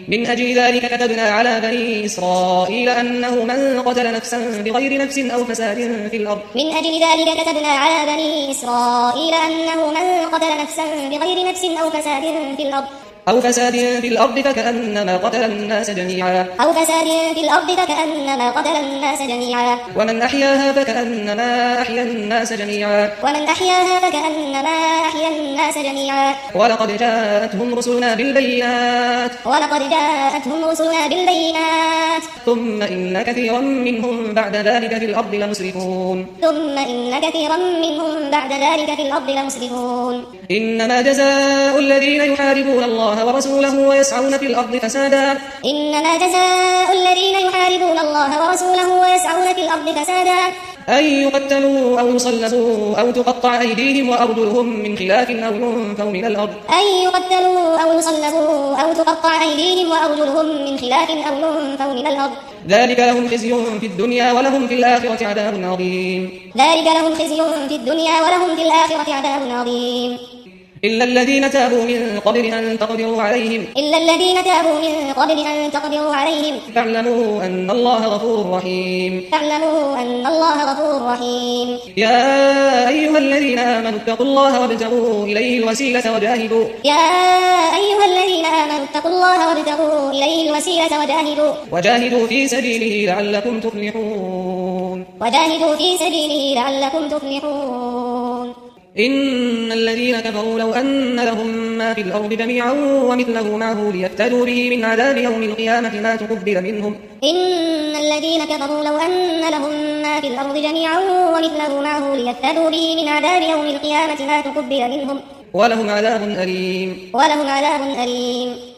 من أجل ذلك كتبنا على بني إسرائيل أنه من قتل نفسا بغير نفس أو فساد في الأرض من أجل ذلك كتبنا على بني إسرائيل أنه من قتل نفسا بغير نفس أو فساد في الأرض فكأنما قتل الناس جميعا ومن أحياها فكأنما أحيا الناس جميعا ولقد جاءتهم رسلنا بالبينات ثم إن كثيرا منهم بعد ذلك في الأرض لمسرفون إنما جزاء الذين يحاربون الله ورسوله ويسعون في الأرض فسادا أن يقتلوا أو يصلبوا أو تقطع أيديهم وأرجلهم من خلاف أو ينفوا من الأرض ذلك لهم خزي في الدنيا ولهم في الآخرة عذاب عظيم إلا الذين تابوا من قبل أن تقدروا عليهم فاعلموا أن الله غفور رحيم يا أيها الذين آمنوا اتقوا الله وابتغوا إليه الوسيلة وجاهدوا في سبيله لعلكم تفلحون إن الذين كفروا لو أن لهم ما في الأرض جميعا ومثله معه ليفتدوا به من عذاب يوم القيامة ما تقبل منهم ولهم عذاب أليم